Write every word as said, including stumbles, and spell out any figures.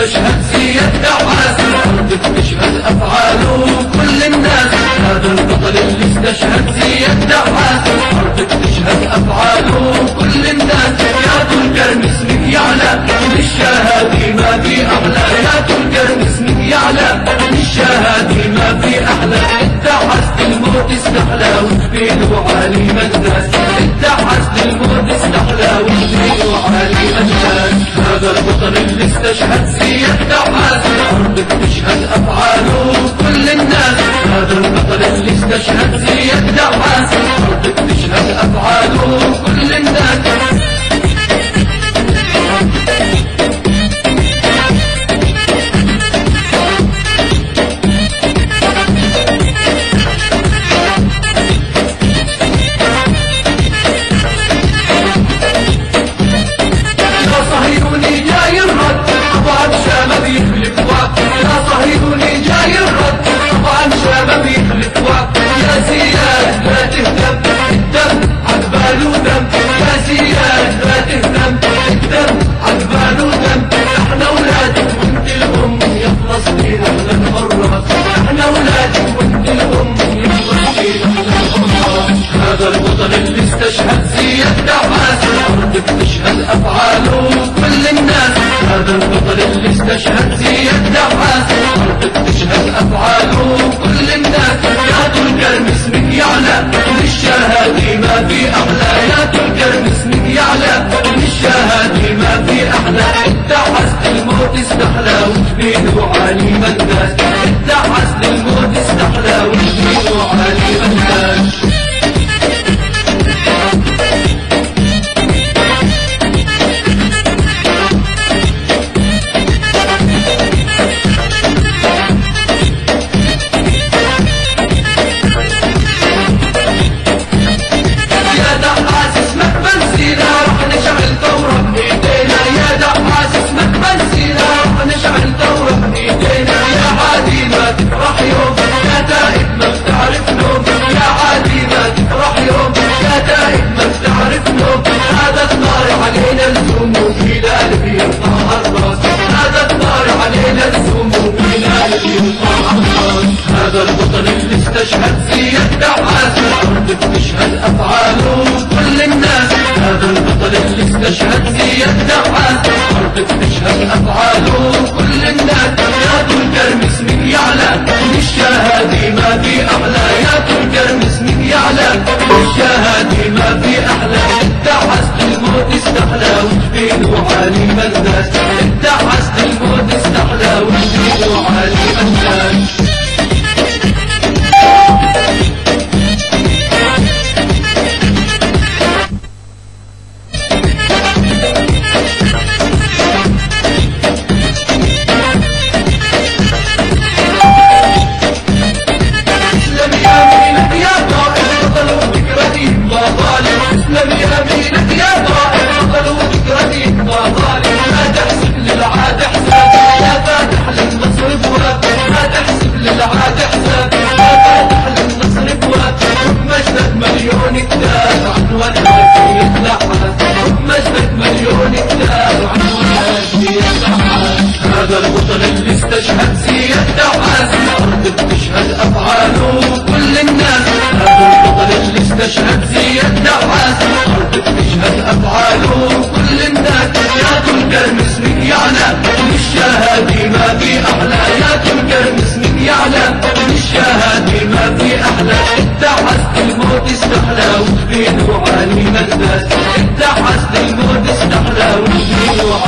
استشهد زياد دعاس، أرضك تشهد أفعاله كل الناس. هذا البطل اللي استشهد زياد دعاس، أرضك تشهد أفعاله كل الناس. يا تلقرن اسمك يعلى للشهادة ما في أحلى، يا تلقرن اسمك يعلى للشهادة ما في أحلى. اتحست الموت استحلى وجبينه عالي مجلس، اتحست الموت استحلى وجبينه عالي مجلس. هذا البطل اللي استشهد زياد دعاس، أرضك تشهد أفعاله كل الناس. هذا البطل اللي استشهد زياد دعاس، أرضك تشهد أفعاله كل الناس. هذا البطل اللي استشهد زياد دعاس، أرضك تشهد أفعاله كل الناس. هذا البطل اللي استشهد زياد دعاس، أرضك تشهد أفعاله كل الناس. يا تلقرن اسمك يعلى للشهادة ما في أحلى، يا تلقرن اسمك يعلى للشهادة ما في أحلى. اتحست الموت استحلى وجبينه عالي مجلس، اتحست الموت استحلى وجبينه عالي مجلس. هذا البطل اللي استشهد زياد دعاس، أرضك تشهد أفعاله كل الناس. هذا البطل اللي استشهد زياد دعاس، أرضك تشهد أفعاله كل الناس. يا تلقرن اسمك يعلى للشهادة ما في أحلى، يا تلقرن اسمك يعلى للشهادة ما في أحلى. اتحست الموت استحلى وجبينه عالي مجلس، اتحست الموت استحلى وجبينه عالي مجلس. هذا البطل اللي استشهد زياد دعاس، أرضك تشهد أفعاله كل الناس. هذا البطل اللي استشهد زياد دعاس، أرضك تشهد أفعاله كل الناس. يا تلقرن اسمك يعلى للشهادة ما في أحلى، يا تلقرن اسمك يعلى للشهادة ما في أحلى. اتحست الموت استحلى وجبينه عالي مجلس، اتحست الموت استحلى وجبينه